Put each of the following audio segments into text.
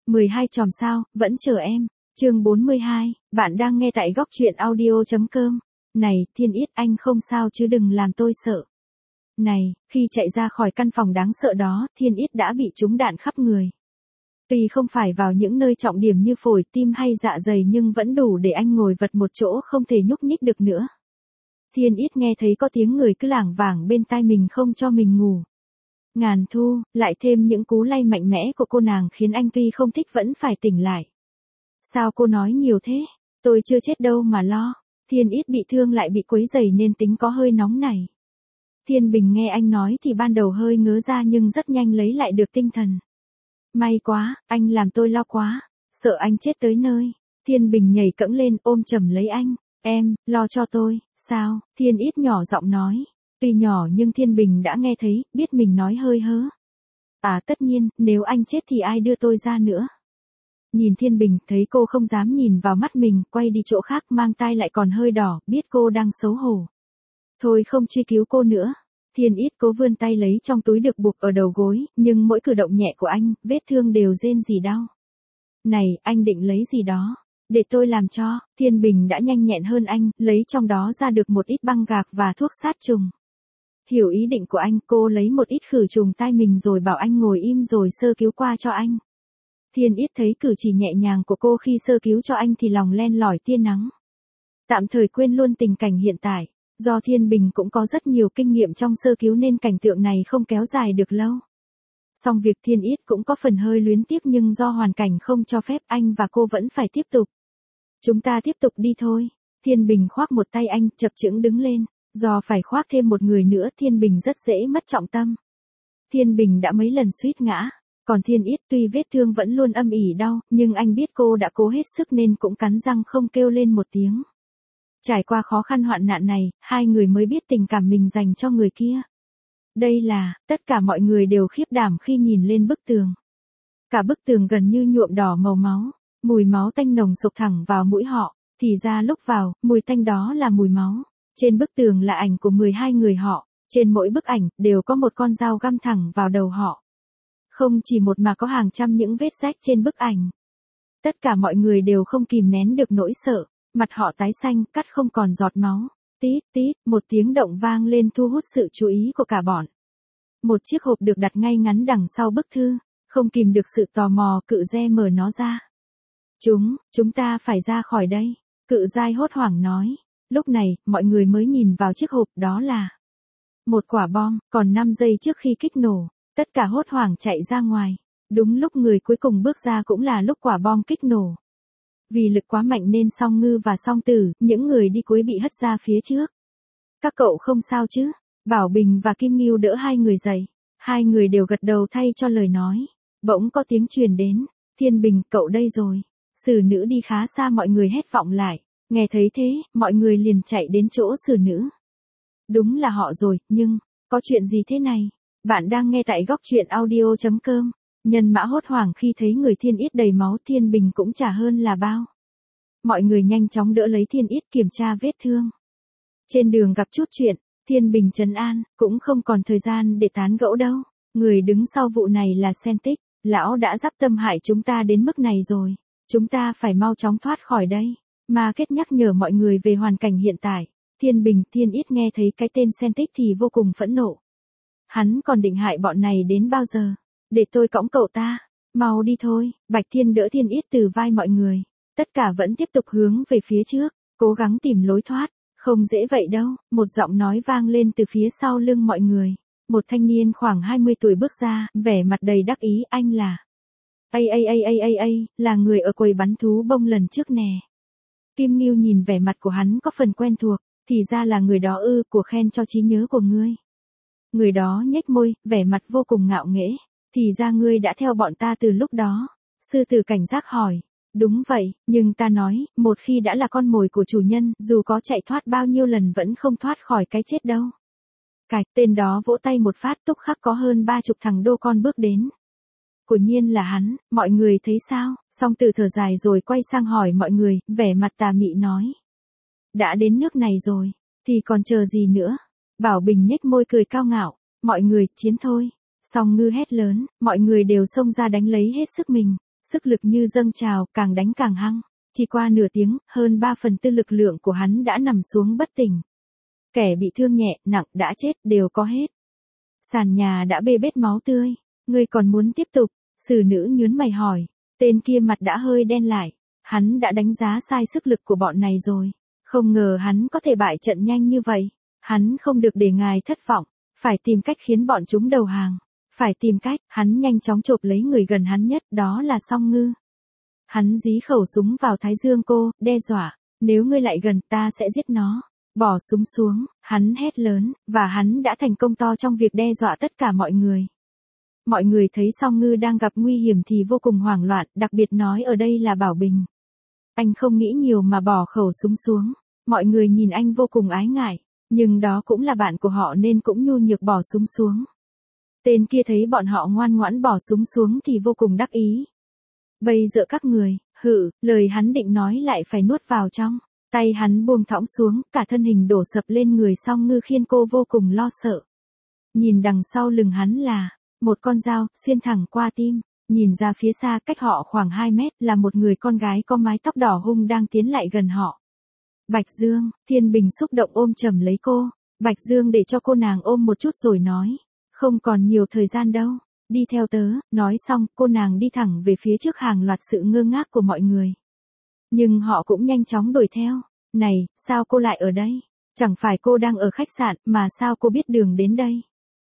12 chòm sao, vẫn chờ em. Chương 42, bạn đang nghe tại góc truyện audio.com. Này, Thiên Yết, anh không sao chứ, đừng làm tôi sợ. Này, khi chạy ra khỏi căn phòng đáng sợ đó, Thiên Yết đã bị trúng đạn khắp người. Tuy không phải vào những nơi trọng điểm như phổi, tim hay dạ dày nhưng vẫn đủ để anh ngồi vật một chỗ không thể nhúc nhích được nữa. Thiên Yết nghe thấy có tiếng người cứ lảng vảng bên tai mình không cho mình ngủ. Ngàn Thu, lại thêm những cú lay mạnh mẽ của cô nàng khiến anh tuy không thích vẫn phải tỉnh lại. Sao cô nói nhiều thế? Tôi chưa chết đâu mà lo. Thiên Yết bị thương lại bị quấy rầy nên tính có hơi nóng này. Thiên Bình nghe anh nói thì ban đầu hơi ngớ ra nhưng rất nhanh lấy lại được tinh thần. May quá, anh làm tôi lo quá, sợ anh chết tới nơi. Thiên Bình nhảy cẫng lên ôm chầm lấy anh. Em, lo cho tôi, sao? Thiên Yết nhỏ giọng nói. Tuy nhỏ nhưng Thiên Bình đã nghe thấy, biết mình nói hơi hớ. À tất nhiên, nếu anh chết thì ai đưa tôi ra nữa? Nhìn Thiên Bình, thấy cô không dám nhìn vào mắt mình, quay đi chỗ khác, mang tai lại còn hơi đỏ, biết cô đang xấu hổ. Thôi không truy cứu cô nữa. Thiên Yết cố vươn tay lấy trong túi được buộc ở đầu gối, nhưng mỗi cử động nhẹ của anh, vết thương đều rên rỉ đau. Này, anh định lấy gì đó? Để tôi làm cho. Thiên Bình đã nhanh nhẹn hơn anh, lấy trong đó ra được một ít băng gạc và thuốc sát trùng. Hiểu ý định của anh, cô lấy một ít khử trùng tai mình rồi bảo anh ngồi im rồi sơ cứu qua cho anh. Thiên Yết thấy cử chỉ nhẹ nhàng của cô khi sơ cứu cho anh thì lòng len lỏi tia nắng. Tạm thời quên luôn tình cảnh hiện tại, do Thiên Bình cũng có rất nhiều kinh nghiệm trong sơ cứu nên cảnh tượng này không kéo dài được lâu. Song việc Thiên Yết cũng có phần hơi luyến tiếc nhưng do hoàn cảnh không cho phép anh và cô vẫn phải tiếp tục. Chúng ta tiếp tục đi thôi. Thiên Bình khoác một tay anh, chập chững đứng lên. Do phải khoác thêm một người nữa Thiên Bình rất dễ mất trọng tâm. Thiên Bình đã mấy lần suýt ngã. Còn Thiên Yết tuy vết thương vẫn luôn âm ỉ đau, nhưng anh biết cô đã cố hết sức nên cũng cắn răng không kêu lên một tiếng. Trải qua khó khăn hoạn nạn này, hai người mới biết tình cảm mình dành cho người kia. Đây là, tất cả mọi người đều khiếp đảm khi nhìn lên bức tường. Cả bức tường gần như nhuộm đỏ màu máu, mùi máu tanh nồng sộc thẳng vào mũi họ, thì ra lúc vào, mùi tanh đó là mùi máu. Trên bức tường là ảnh của 12 người họ, trên mỗi bức ảnh, đều có một con dao găm thẳng vào đầu họ. Không chỉ một mà có hàng trăm những vết rách trên bức ảnh. Tất cả mọi người đều không kìm nén được nỗi sợ, mặt họ tái xanh, cắt không còn giọt máu. Tít tít, một tiếng động vang lên thu hút sự chú ý của cả bọn. Một chiếc hộp được đặt ngay ngắn đằng sau bức thư, không kìm được sự tò mò, Cự Ge mở nó ra. Chúng ta phải ra khỏi đây, Cự Giai hốt hoảng nói. Lúc này, mọi người mới nhìn vào chiếc hộp, đó là một quả bom, còn 5 giây trước khi kích nổ. Tất cả hốt hoảng chạy ra ngoài. Đúng lúc người cuối cùng bước ra cũng là lúc quả bom kích nổ. Vì lực quá mạnh nên Song Ngư và Song Tử, những người đi cuối bị hất ra phía trước. Các cậu không sao chứ? Bảo Bình và Kim Ngưu đỡ hai người dậy. Hai người đều gật đầu thay cho lời nói. Bỗng có tiếng truyền đến. Thiên Bình, cậu đây rồi. Xử nữ đi khá xa, mọi người hét vọng lại. Nghe thấy thế, mọi người liền chạy đến chỗ xử nữ. Đúng là họ rồi, nhưng, có chuyện gì thế này? Bạn đang nghe tại góc truyện audio.com. Nhân Mã hốt hoảng khi thấy người Thiên Yết đầy máu, Thiên Bình cũng chả hơn là bao. Mọi người nhanh chóng đỡ lấy Thiên Yết kiểm tra vết thương. Trên đường gặp chút chuyện, Thiên Bình trấn an, cũng không còn thời gian để tán gẫu đâu. Người đứng sau vụ này là Sentic, lão đã dắp tâm hại chúng ta đến mức này rồi. Chúng ta phải mau chóng thoát khỏi đây. Mà kết nhắc nhở mọi người về hoàn cảnh hiện tại. Thiên Bình, Thiên Yết nghe thấy cái tên Sentic thì vô cùng phẫn nộ. Hắn còn định hại bọn này đến bao giờ? Để tôi cõng cậu ta. Mau đi thôi. Bạch Thiên đỡ Thiên Yết từ vai mọi người. Tất cả vẫn tiếp tục hướng về phía trước, cố gắng tìm lối thoát. Không dễ vậy đâu. Một giọng nói vang lên từ phía sau lưng mọi người. Một thanh niên khoảng 20 tuổi bước ra, vẻ mặt đầy đắc ý. Anh là là người ở quầy bắn thú bông lần trước nè. Kim Ngưu nhìn vẻ mặt của hắn có phần quen thuộc. Thì ra là người đó ư, của khen cho trí nhớ của ngươi. Người đó nhếch môi, vẻ mặt vô cùng ngạo nghễ. Thì ra ngươi đã theo bọn ta từ lúc đó. Sư tử cảnh giác hỏi. Đúng vậy, nhưng ta nói, một khi đã là con mồi của chủ nhân, dù có chạy thoát bao nhiêu lần vẫn không thoát khỏi cái chết đâu. Cạch, tên đó vỗ tay một phát, tức khắc có hơn 30 thằng đô con bước đến. Quả nhiên là hắn, mọi người thấy sao? Song Tử thở dài rồi quay sang hỏi mọi người, vẻ mặt tà mị nói. Đã đến nước này rồi, thì còn chờ gì nữa? Bảo Bình nhếch môi cười cao ngạo, mọi người, chiến thôi. Song Ngư hét lớn, mọi người đều xông ra đánh lấy hết sức mình. Sức lực như dâng trào, càng đánh càng hăng. Chỉ qua nửa tiếng, hơn 3/4 lực lượng của hắn đã nằm xuống bất tỉnh. Kẻ bị thương nhẹ, nặng, đã chết, đều có hết. Sàn nhà đã bê bết máu tươi. Ngươi còn muốn tiếp tục? Sử nữ nhướng mày hỏi. Tên kia mặt đã hơi đen lại. Hắn đã đánh giá sai sức lực của bọn này rồi. Không ngờ hắn có thể bại trận nhanh như vậy. Hắn không được để ngài thất vọng. Phải tìm cách khiến bọn chúng đầu hàng. Phải tìm cách, hắn nhanh chóng chộp lấy người gần hắn nhất, đó là Song Ngư. Hắn dí khẩu súng vào thái dương cô, đe dọa. Nếu ngươi lại gần, ta sẽ giết nó. Bỏ súng xuống, hắn hét lớn, và hắn đã thành công to trong việc đe dọa tất cả mọi người. Mọi người thấy Song Ngư đang gặp nguy hiểm thì vô cùng hoảng loạn, đặc biệt nói ở đây là Bảo Bình. Anh không nghĩ nhiều mà bỏ khẩu súng xuống. Mọi người nhìn anh vô cùng ái ngại, nhưng đó cũng là bạn của họ nên cũng nhu nhược bỏ súng xuống. Tên kia thấy bọn họ ngoan ngoãn bỏ súng xuống thì vô cùng đắc ý. Bây giờ các người, lời hắn định nói lại phải nuốt vào trong. Tay hắn buông thõng xuống, cả thân hình đổ sập lên người Song Ngư khiến cô vô cùng lo sợ. Nhìn đằng sau lưng hắn là một con dao xuyên thẳng qua tim. Nhìn ra phía xa cách họ khoảng 2 mét là một người con gái có mái tóc đỏ hung đang tiến lại gần họ. Bạch Dương, Thiên Bình xúc động ôm chầm lấy cô. Bạch Dương để cho cô nàng ôm một chút rồi nói. Không còn nhiều thời gian đâu. Đi theo tớ, nói xong, cô nàng đi thẳng về phía trước hàng loạt sự ngơ ngác của mọi người. Nhưng họ cũng nhanh chóng đuổi theo. Này, sao cô lại ở đây? Chẳng phải cô đang ở khách sạn, mà sao cô biết đường đến đây?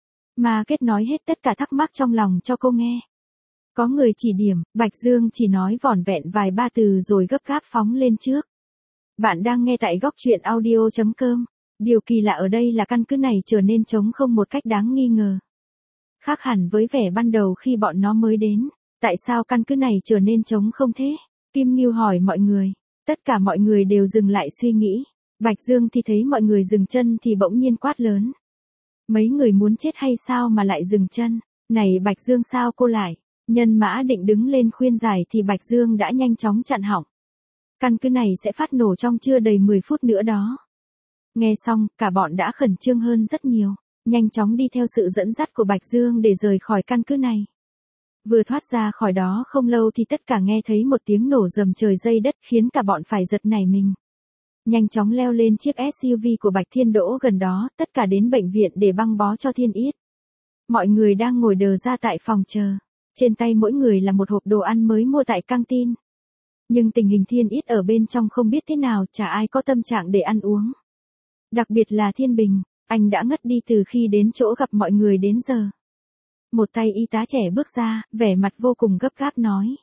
Mà Kết nói hết tất cả thắc mắc trong lòng cho cô nghe. Có người chỉ điểm, Bạch Dương chỉ nói vỏn vẹn vài ba từ rồi gấp gáp phóng lên trước. Bạn đang nghe tại góc truyện audio.com. Điều kỳ lạ ở đây là căn cứ này trở nên trống không một cách đáng nghi ngờ. Khác hẳn với vẻ ban đầu khi bọn nó mới đến. Tại sao căn cứ này trở nên trống không thế? Kim Ngưu hỏi mọi người. Tất cả mọi người đều dừng lại suy nghĩ. Bạch Dương thì thấy mọi người dừng chân thì bỗng nhiên quát lớn. Mấy người muốn chết hay sao mà lại dừng chân? Này Bạch Dương sao cô lại? Nhân Mã định đứng lên khuyên giải thì Bạch Dương đã nhanh chóng chặn họng. Căn cứ này sẽ phát nổ trong chưa đầy 10 phút nữa đó. Nghe xong, cả bọn đã khẩn trương hơn rất nhiều. Nhanh chóng đi theo sự dẫn dắt của Bạch Dương để rời khỏi căn cứ này. Vừa thoát ra khỏi đó không lâu thì tất cả nghe thấy một tiếng nổ rầm trời dây đất khiến cả bọn phải giật nảy mình. Nhanh chóng leo lên chiếc SUV của Bạch Thiên đỗ gần đó, tất cả đến bệnh viện để băng bó cho Thiên Yết. Mọi người đang ngồi đờ ra tại phòng chờ. Trên tay mỗi người là một hộp đồ ăn mới mua tại căng tin. Nhưng tình hình Thiên Yết ở bên trong không biết thế nào, chả ai có tâm trạng để ăn uống. Đặc biệt là Thiên Bình, anh đã ngất đi từ khi đến chỗ gặp mọi người đến giờ. Một tay y tá trẻ bước ra, vẻ mặt vô cùng gấp gáp nói.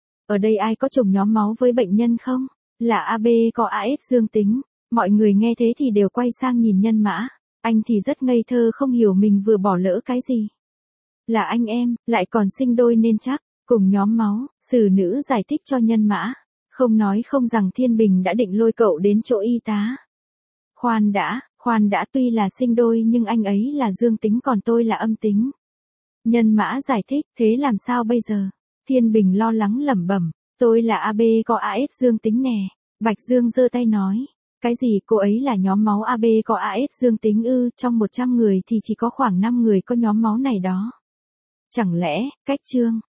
Ở đây ai có trùng nhóm máu với bệnh nhân không? Là AB có AS dương tính. Mọi người nghe thế thì đều quay sang nhìn Nhân Mã. Anh thì rất ngây thơ không hiểu mình vừa bỏ lỡ cái gì. Là anh em, lại còn sinh đôi nên chắc, cùng nhóm máu, Sử nữ giải thích cho Nhân Mã. Không nói không rằng Thiên Bình đã định lôi cậu đến chỗ y tá. Khoan đã, tuy là sinh đôi nhưng anh ấy là dương tính còn tôi là âm tính. Nhân Mã giải thích, thế làm sao bây giờ? Thiên Bình lo lắng lẩm bẩm, tôi là AB có AS dương tính nè. Bạch Dương giơ tay nói, cái gì cô ấy là nhóm máu AB có AS dương tính ư? Trong 100 người thì chỉ có khoảng 5 người có nhóm máu này đó. Chẳng lẽ, cách Trương,